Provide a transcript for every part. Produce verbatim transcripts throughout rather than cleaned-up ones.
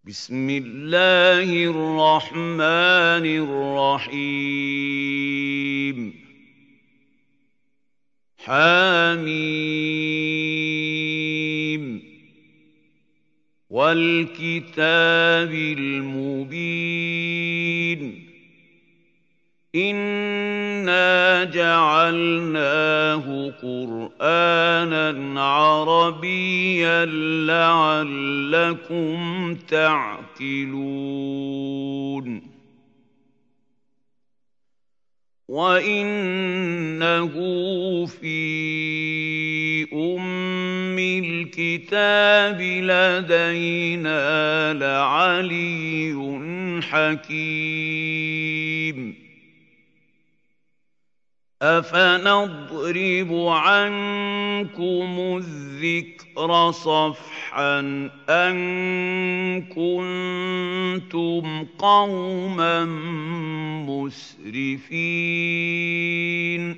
بسم الله الرحمن الرحيم حميم والكتاب المبين إنا جعلناه قرآنا عربيا لعلكم تعقلون وإنه في أم الكتاب لدينا لعلي حكيم أفنضرب عنكم الذكر صفحا أن كنتم قوما مسرفين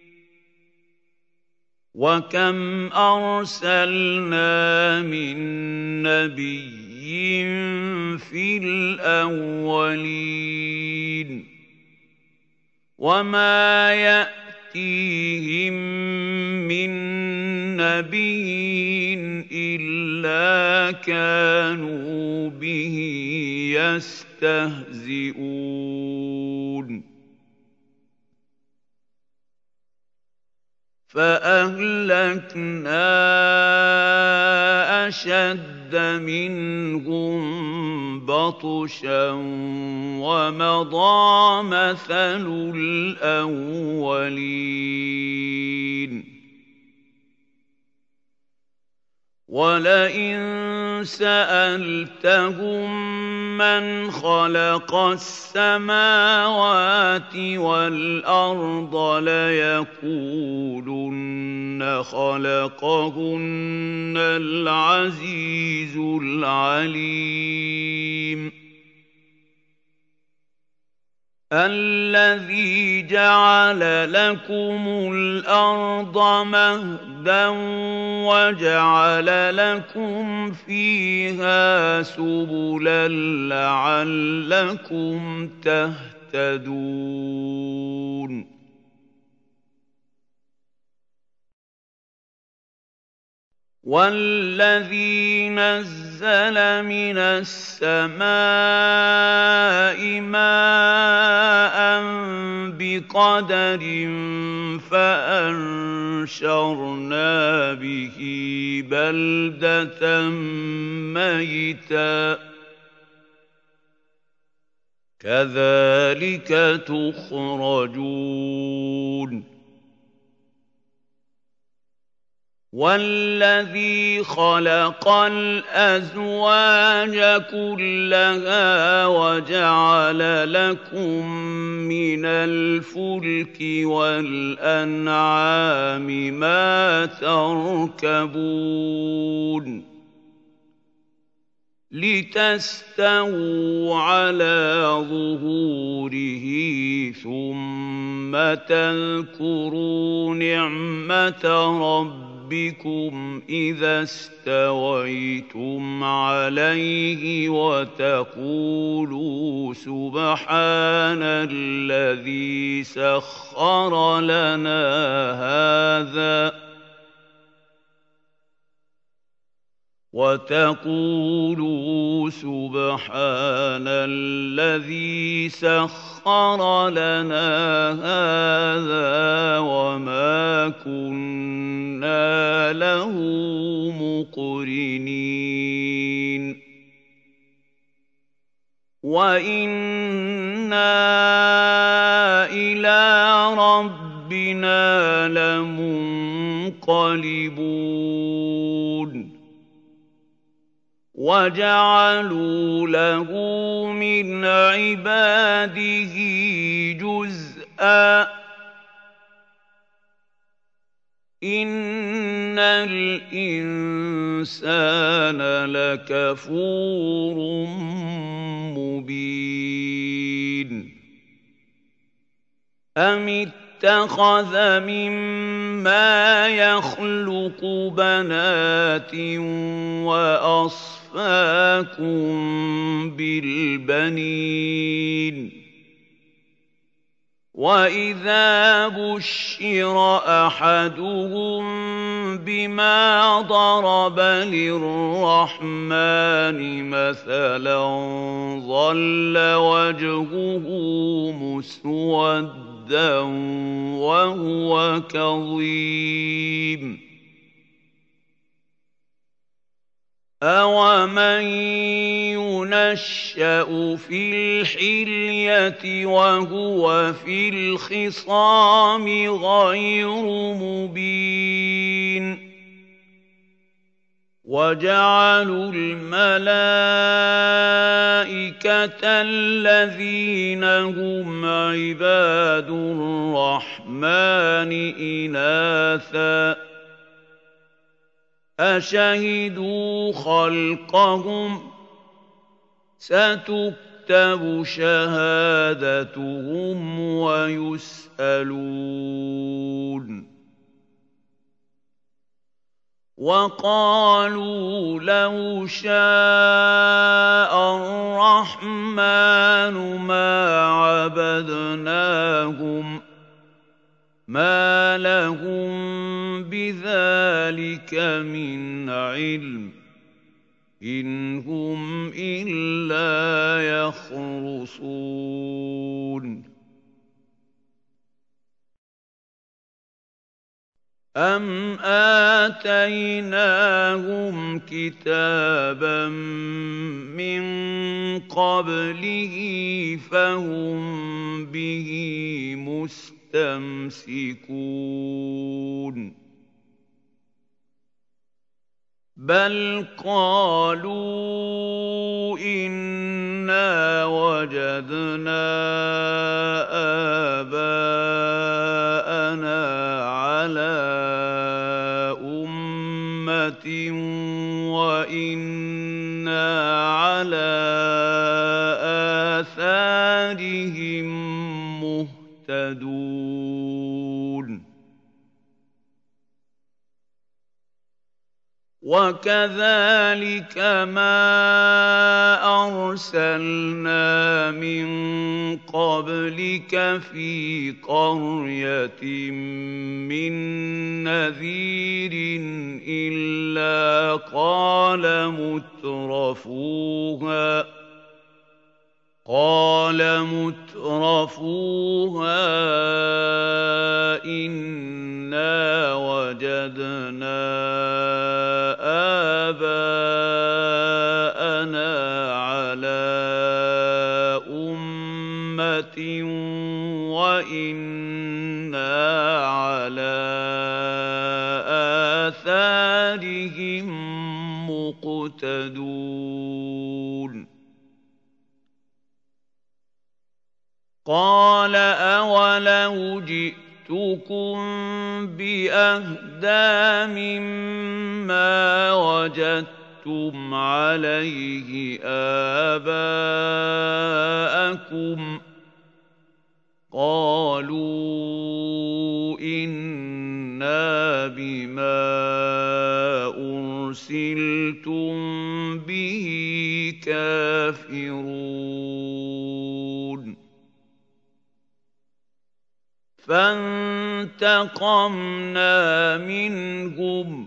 وكم أرسلنا من نبي في الأولين وما يأتيهم من نبي إلا كانوا به يستهزئون فأهلكنا أشد منهم بطشا ومضى مثل الأولين ولئن سألتهم من خلق السماوات والأرض ليقولن خلقهن العزيز العليم الذي جعل لكم الأرض مهدا وجعل لكم فيها سبلا لعلكم تهتدون والذي نزل من السماء ماء بقدر فأنشرنا به بلدة ميتا كذلك تخرجون والذي خلق الأزواج كلها وجعل لكم من الفلك والأنعام ما تركبون لتستووا على ظهوره ثم تذكروا نعمة ربكم بكم إذا استويتم عليه وتقولوا سبحان الذي سخر لنا هذا وتقولوا سبحان الذي سخر لنا هذا وما كنا له مقرنين وإنا إلى ربنا لمنقلبون وجعلوا له من عباده جزءا إن الإنسان لكفور مبين أم اتَّخَذَ مِمَّا يَخْلُقُ بَنَاتٍ وَأَصْفَاكُم بِالْبَنِينَ وَإِذَا بُشِّرَ أَحَدُهُم بِمَا ضَرَبَ لِلرَّحْمَٰنِ مَثَلًا ظَلَّ وَجْهُهُ مُسْوَدًّا وَهُوَ كَظِيمٌ أَوَمَن يُنَشَّأُ فِي الْحِلْيَةِ وَهُوَ فِي الْخِصَامِ غَيْرُ مُبِينٍ وَجَعَلُوا الْمَلَائِكَةَ الَّذِينَ هُمْ عِبَادُ الرَّحْمَٰنِ إِنَاثًا أَشَهِدُوا خَلْقَهُمْ ۚ سَتُكْتَبُ شَهَادَتُهُمْ وَيُسْأَلُونَ وَقَالُوا لَوْ شَاءَ الرَّحْمَٰنُ مَا عَبَدْنَاهُم ۗ مَا لَهُم بِذَٰلِكَ مِنْ عِلْمٍ ۖ إِنْ هُمْ إِلَّا يَخْرُصُونَ أَمْ آتَيْنَاهُمْ كِتَابًا مِّن قَبْلِهِ فَهُم بِهِ مُسْتَمْسِكُونَ بَلْ قَالُوا إِنَّا وَجَدْنَا آبَاءَنَا عَلَىٰ أُمَّةٍ وَإِنَّا عَلَىٰ آثَارِهِم مُّهْتَدُونَ وَكَذَٰلِكَ مَا أَرْسَلْنَا مِن قَبْلِكَ فِي قَرْيَةٍ مِّن نَّذِيرٍ إِلَّا قَالَ مُتْرَفُوهَا قَالَ مُتْرَفُوهَا إِنَّا وَجَدْنَا آبَاءَنَا عَلَىٰ أُمَّةٍ وَإِنَّا عَلَىٰ آثَارِهِم مُّقْتَدُونَ قَالَ أَوَلَوْ جِئْتُكُم بِأَهْدَىٰ مِمَّا وَجَدتُّمْ عَلَيْهِ آبَاءَكُمْ ۖ قَالُوا إِنَّا بِمَا أُرْسِلْتُم بِهِ كَافِرُونَ فَانتَقَمْنَا مِنْهُمْ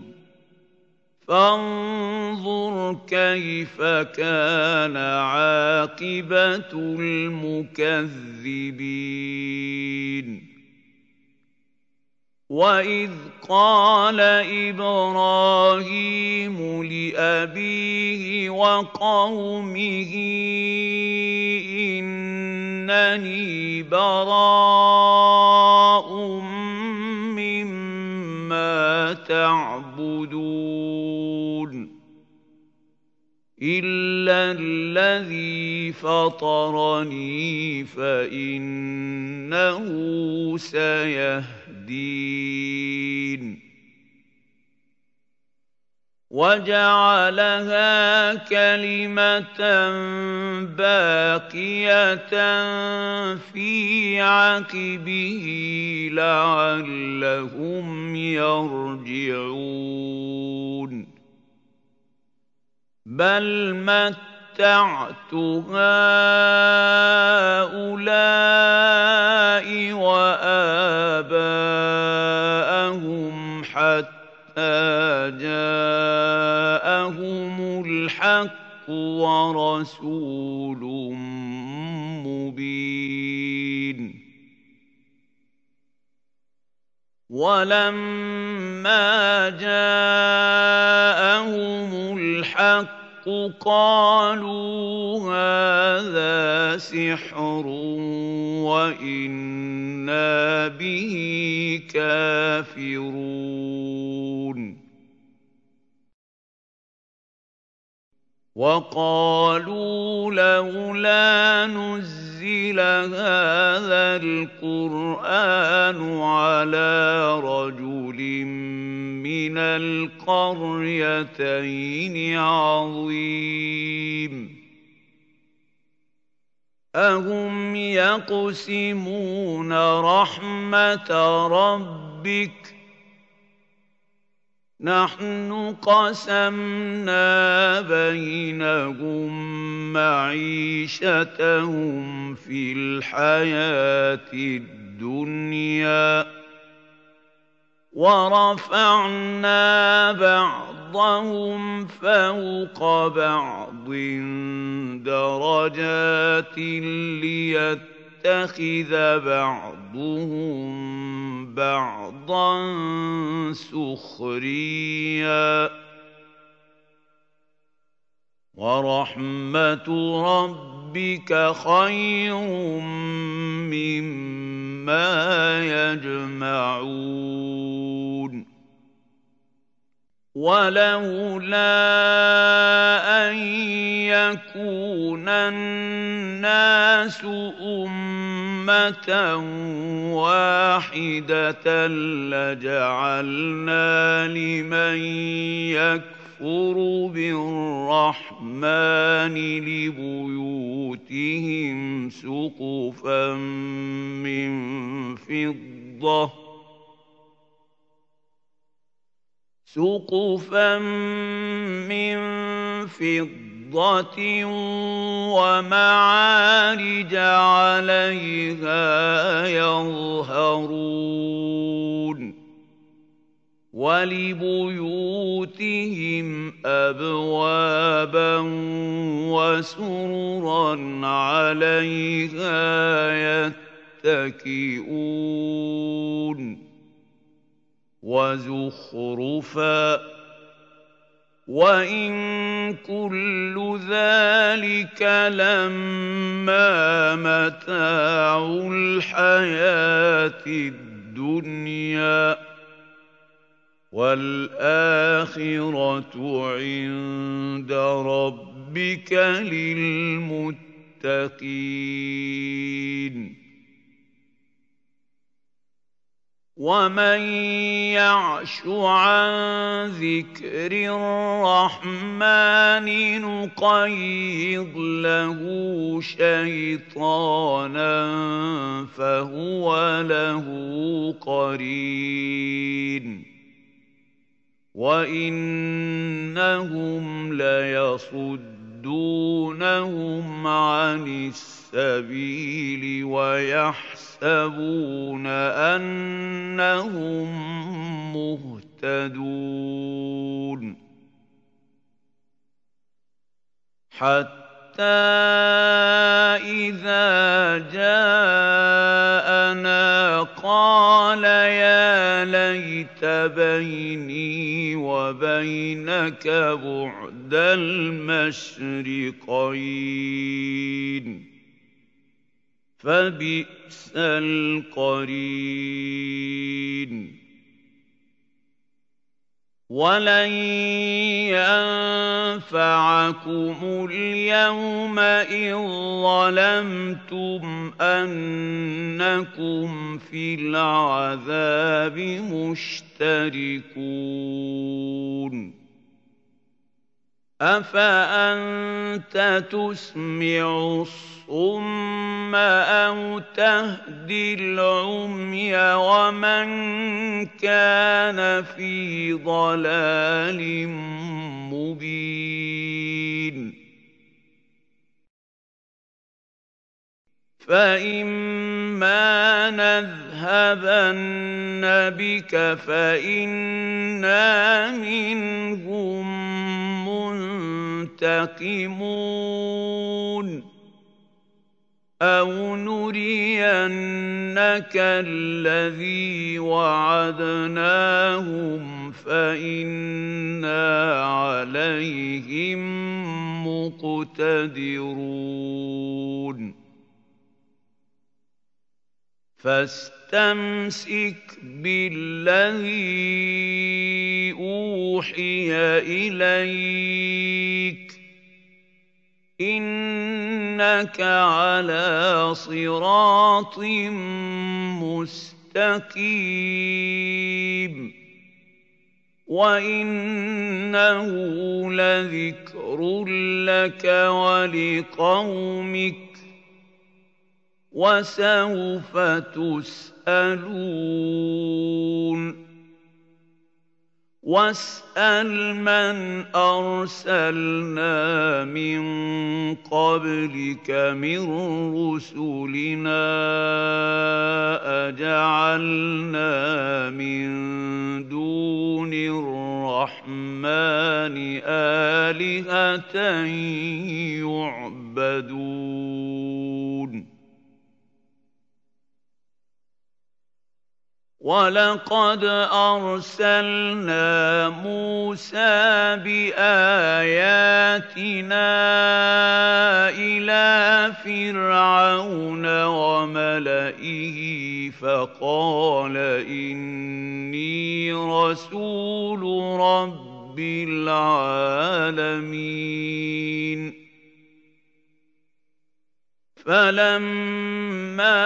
فَانظُرْ كَيْفَ كَانَ عَاقِبَةُ الْمُكَذِّبِينَ وَإِذْ قَالَ إِبْرَاهِيمُ لِأَبِيهِ وَقَوْمِهِ إِنَّنِي بَرَاءٌ مِّمَّا تَعْبُدُونَ إِلَّا الَّذِي فَطَرَنِي فَإِنَّهُ سَيَهْدِينِ وَجَعَلَهَا كَلِمَةً بَاقِيَةً فِي عَقِبِهِ لَعَلَّهُمْ يَرْجِعُونَ بَلْ مَتَّعْتُ هَٰؤُلَاءِ وَآبَاءَهُمْ حَتَّىٰ جَاءَهُمُ الْحَقُّ وَرَسُولٌ مُّبِينٌ وَلَمَّا جَاءَهُمُ الْحَقُّ قَالُوا هَٰذَا سِحْرٌ وَإِنَّا بِهِ كَافِرُونَ وَقَالُوا لَوْلَا نُزِّلَ هَٰذَا الْقُرْآنُ عَلَىٰ رَجُلٍ مِّنَ الْقَرْيَتَيْنِ عَظِيمٍ أَهُمْ يَقْسِمُونَ رَحْمَةَ رَبِّكَ ۚ نَحْنُ قَسَمْنَا بَيْنَهُم مَّعِيشَتَهُمْ فِي الْحَيَاةِ الدُّنْيَا ۚ وَرَفَعْنَا بَعْضَهُمْ فَوْقَ بَعْضٍ دَرَجَاتٍ لِّيَتَّخِذَ بَعْضُهُم بَعْضًا سُخْرِيًّا ۗ وَرَحْمَةُ رَبِّكَ خَيْرٌ مِّمَّا يَجْمَعُونَ وَلَوْلَا أَن يَكُونَ النَّاسُ أُمَّةً وَاحِدَةً لَّجَعَلْنَا لِمَن يَكْفُرُ بِالرَّحْمَٰنِ لِبُيُوتِهِمْ سُقُفًا مِّن فِضَّةٍ سُقُفًا مِّن فِضَّةٍ وَمَعَارِجَ عَلَيْهَا يَظْهَرُونَ وَلِبُيُوتِهِمْ أَبْوَابًا وَسُرُرًا عَلَيْهَا يَتَّكِئُونَ وَزُخْرُفًا ۚ وَإِن كُلُّ ذَٰلِكَ لَمَّا مَتَاعُ الْحَيَاةِ الدُّنْيَا ۚ وَالْآخِرَةُ عِندَ رَبِّكَ لِلْمُتَّقِينَ وَمَن يَعْشُ عَن ذِكْرِ الرَّحْمَٰنِ نُقَيِّضْ لَهُ شَيْطَانًا فَهُوَ لَهُ قَرِينٌ وَإِنَّهُمْ لَيَصُدُّونَهُمْ عَنِ السَّبِيلِ وَيَحْسَبُونَ أَنَّهُم مُّهْتَدُونَ حَتَّىٰ إِذَا جَاءَنَا قَالَ يَا لَيْتَ بَيْنِي وَبَيْنَكَ بُعْدَ الْمَشْرِقَيْنِ فَبِئْسَ الْقَرِينُ وَلَن يَنفَعَكُمُ الْيَوْمَ إِذ ظَّلَمْتُمْ أَنَّكُمْ فِي الْعَذَابِ مُشْتَرِكُونَ أَفَأَنتَ تُسْمِعُ الصُّمَّ أَوْ تَهْدِي الْعُمْيَ وَمَن كَانَ فِي ضَلَالٍ مُّبِينٍ فَإِمَّا نَذْهَبَنَّ بِكَ فَإِنَّا مِنْهُم مُّنتَقِمُونَ أَوْ نُرِيَنَّكَ الَّذِي وَعَدْنَاهُمْ فَإِنَّا عَلَيْهِم مُّقْتَدِرُونَ فَاسْتَمْسِكْ بِالَّذِي أُوحِيَ إِلَيْكَ ۖ إِنَّكَ عَلَىٰ صِرَاطٍ مُّسْتَقِيمٍ وَإِنَّهُ لَذِكْرٌ لَّكَ وَلِقَوْمِكَ وَسَوْفَ تُسْأَلُونَ وَاسْأَلْ مَنْ أَرْسَلْنَا مِن قَبْلِكَ مِن رُّسُلِنَا أَجَعَلْنَا مِن دُونِ الرَّحْمَٰنِ آلِهَةً يُعْبَدُونَ وَلَقَدْ أَرْسَلْنَا مُوسَىٰ بِآيَاتِنَا إِلَىٰ فِرْعَوْنَ وَمَلَئِهِ فَقَالَ إِنِّي رَسُولُ رَبِّ الْعَالَمِينَ فَلَمَّا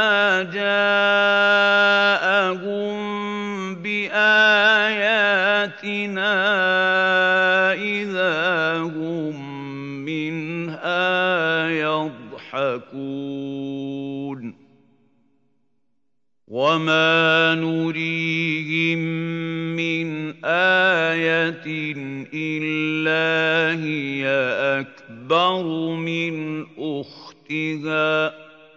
جَاءَهُم بِآيَاتِنَا إِذَا هُم مِّنْهَا يَضْحَكُونَ وَمَا نُرِيهِم مِّنْ آيَةٍ إِلَّا هِيَ أَكْبَرُ مِنْ أُخْتِهَا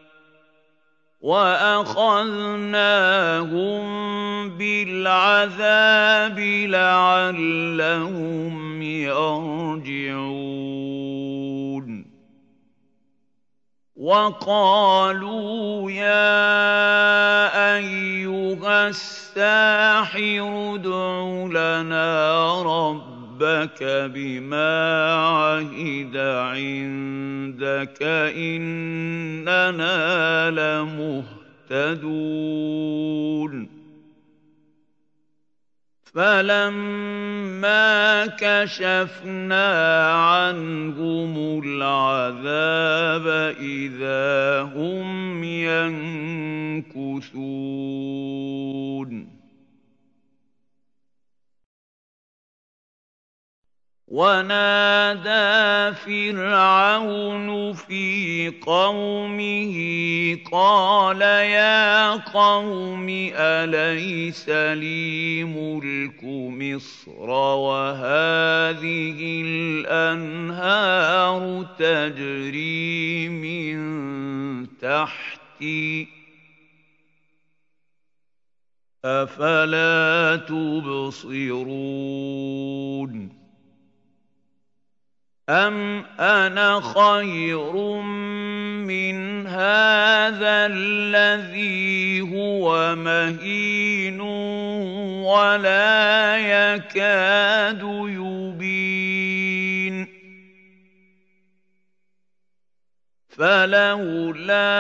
وَأَخَذْنَاهُم بِالْعَذَابِ لَعَلَّهُمْ يَرْجِعُونَ وَقَالُوا يَا أَيُّهَ السَّاحِرُ ادْعُ لَنَا رَبَّكَ بِمَا عَهِدَ عِندَكَ إِنَّنَا لَمُهْتَدُونَ فَلَمَّا كَشَفْنَا عَنْهُمُ الْعَذَابَ إِذَا هُمْ يَنكُثُونَ وَنَادَىٰ فِرْعَوْنُ فِي قَوْمِهِ قَالَ يَا قَوْمِ أَلَيْسَ لِي مُلْكُ مِصْرَ وَهَٰذِهِ الْأَنْهَارُ تَجْرِي مِن تَحْتِي ۖ أَفَلَا تُبْصِرُونَ أَمْ أَنَا خَيْرٌ مِّنْ هَٰذَا الَّذِي هُوَ مَهِينٌ وَلَا يَكَادُ يُبِينُ فَلَوْلَا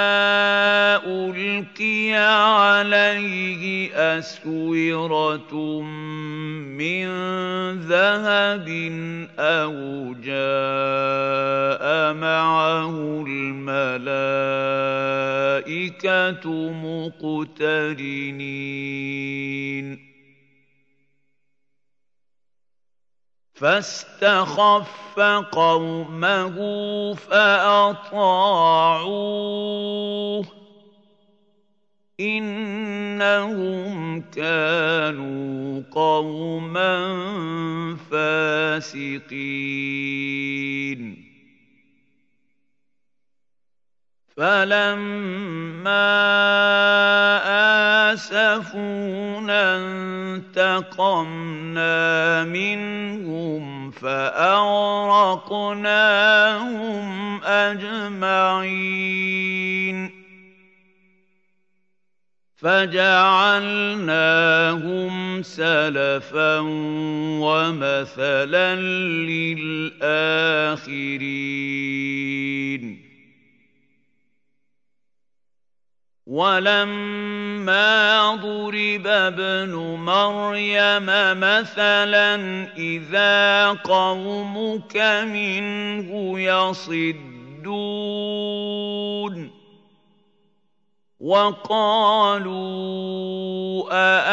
أُلْقِيَ عَلَيْهِ أَسْوِرَةٌ مِّن ذَهَبٍ أَوْ جَاءَ مَعَهُ الْمَلَائِكَةُ مُقْتَرِنِينَ فاستخف قومه فأطاعوه إنهم كانوا قوما فاسقين فلما آسفونا انتقمنا منهم فأغرقناهم أجمعين فجعلناهم سلفا ومثلا للآخرين ولما ضرب ابن مريم مثلا إذا قومك منه يصدون وقالوا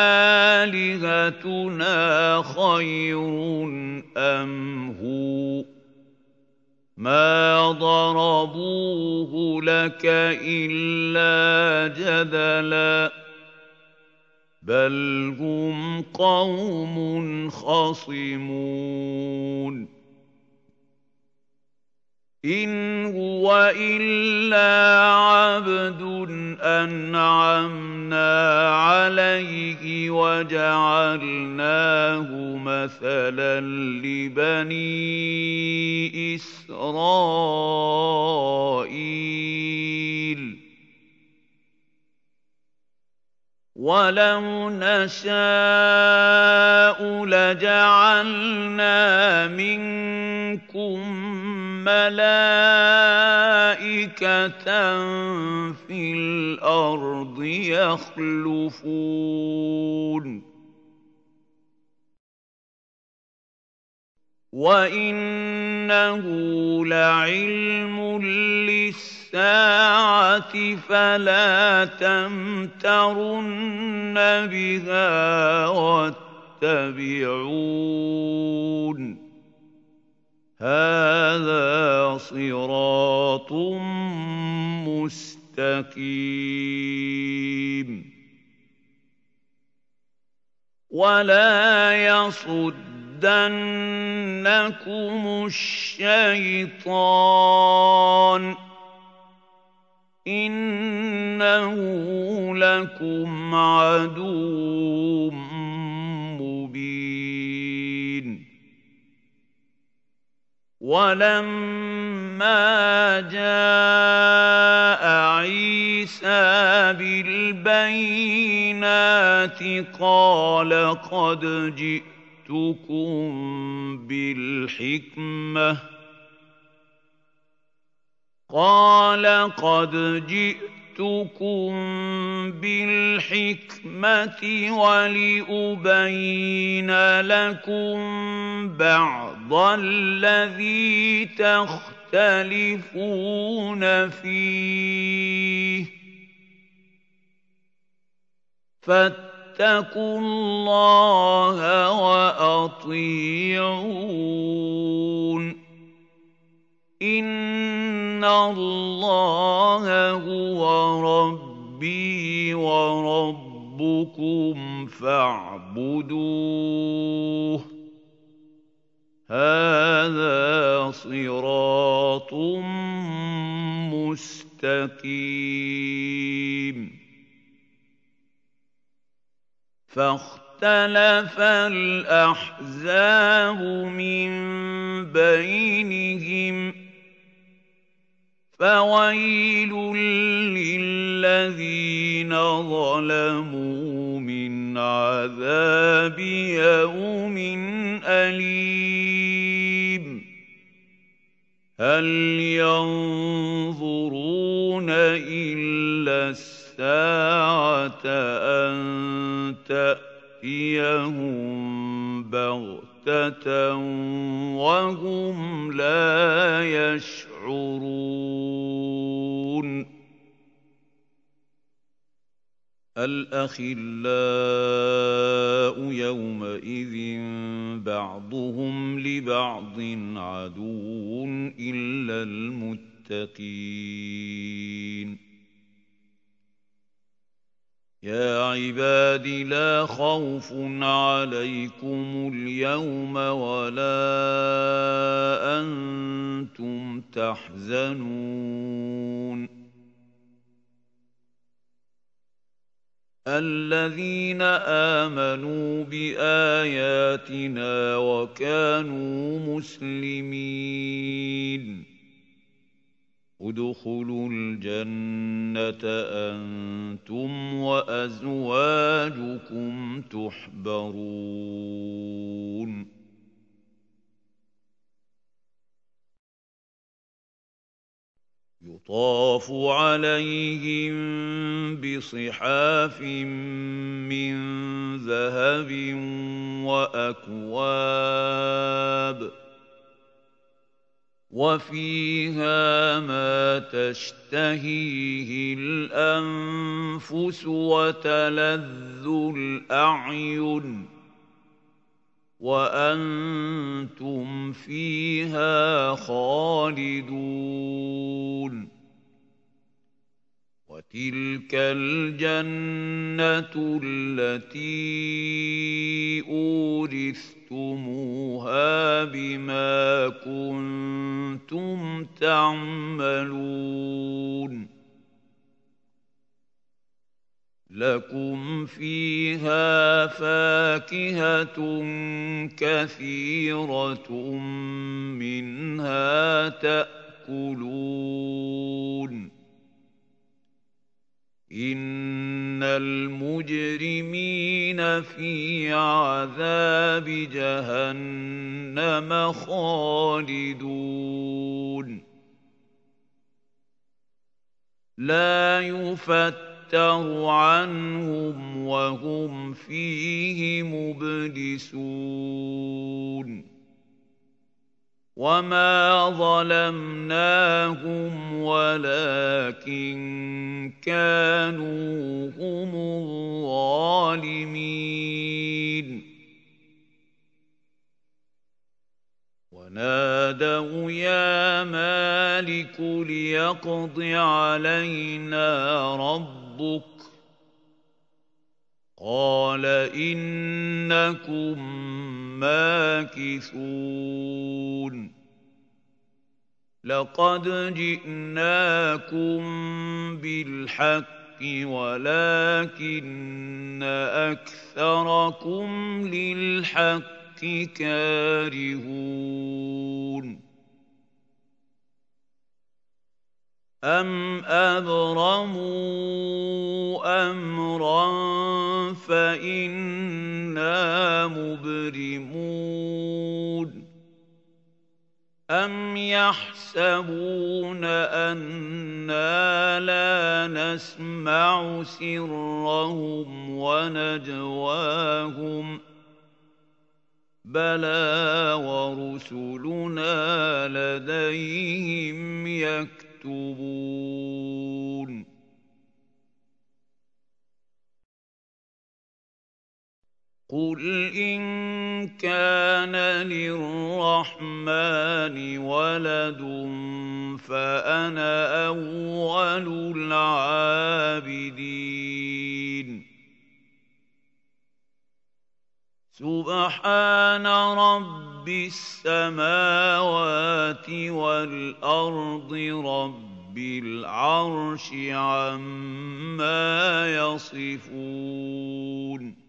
أآلهتنا خير أم هو ما ضربوه لك إلا جدلا بل هم قوم خصمون إن هو إلا عبد أنعمنا عليه وجعلناه مثلا لبني إسرائيل ولو نشاء لجعلنا منكم ملائكة في الأرض يخلفون وإنه لعلم للساعة فلا تمترن بها واتبعون هذا صراط مستقيم ولا يصدنكم الشيطان إنه لكم عدو مبين ولما جاء عيسى بالبينات قال قد جئتكم بالحكمة قال قد جئتكم بالحكمة ولأبين لكم بعض الذي تختلفون فيه فاتقوا الله وأطيعون إن الله هو ربي وربكم فاعبدوه هذا صراط مستقيم فاختلف الأحزاب من بينهم فويل للذين ظلموا من عذاب يوم أليم هل ينظرون إلا الساعة أن تأتيهم بغتة وهم لا يشعرون الأخلاء يومئذ بعضهم لبعض عدو إلا المتقين يا عباد لا خوف عليكم اليوم ولا أنتم تحزنون الذين آمنوا بآياتنا وكانوا مسلمين ادخلوا الجنة أنتم وأزواجكم تحبرون يطاف عليهم بصحاف من ذهب وأكواب وفيها ما تشتهيه الأنفس وتلذ الأعين وأنتم فيها خالدون وتلك الجنة التي أورثتموها بما كنتم تعملون لكم فيها فاكهة كثيرة منها تأكلون إن المجرمين في عذاب جهنم خالدون لا يفتر عنهم وهم فيه مبلسون وما ظلمناهم ولكن كانوا هم الظالمين ونادوا يا مالك ليقض علينا ربك قال إنكم ماكثون لقد جئناكم بالحق ولكن أكثركم للحق كارهون أم أبرموا أمرا فإنا مبرمون أم يحسبون أنا لا نسمع سرهم ونجواهم بلى ورسلنا لديهم يكتبون قل إن كان للرحمن ولد فأنا أول العابدين سبحان رب السماوات والأرض رب العرش عما يصفون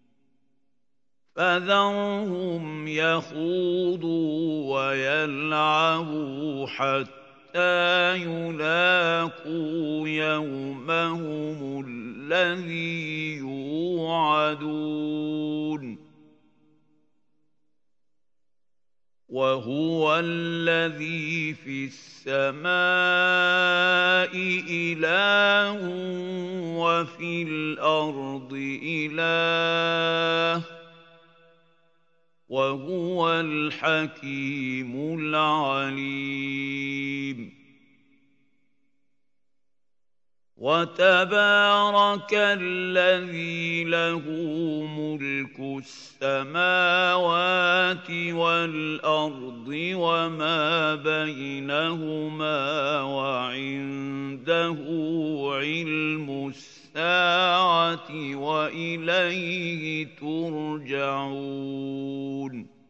فذرهم يخوضوا ويلعبوا حتى يلاقوا يومهم الذي يوعدون وهو الذي في السماء إله وفي الأرض إله وهو الحكيم العليم وتبارك الذي له ملك السماوات والأرض وما بينهما وعنده علم الساعة وإليه ترجعون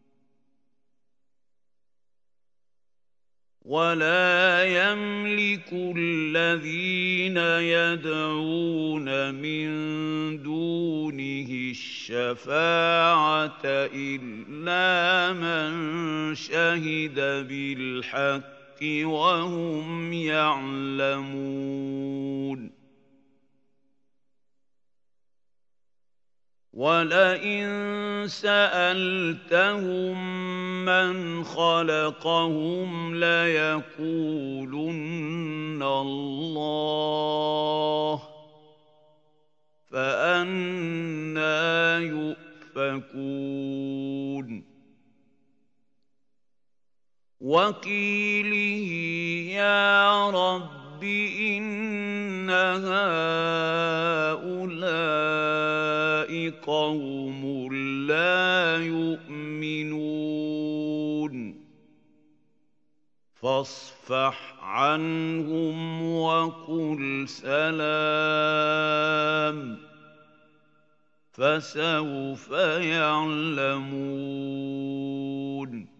ولا يملك الذين يدعون من دونه الشفاعة إلا من شهد بالحق وهم يعلمون وَلَئِن سَأَلْتَهُم مَّنْ خَلَقَهُمْ لَيَقُولُنَّ اللَّهُ فَأَنَّىٰ يُؤْفَكُونَ وَقِيلِهِ يَا رَبِّ إِنَّ هَٰؤُلَاءِ قَوْمٌ لَّا يُؤْمِنُونَ فَاصْفَحْ عَنْهُمْ وَقُلْ سَلَامٌ فَسَوْفَ يَعْلَمُونَ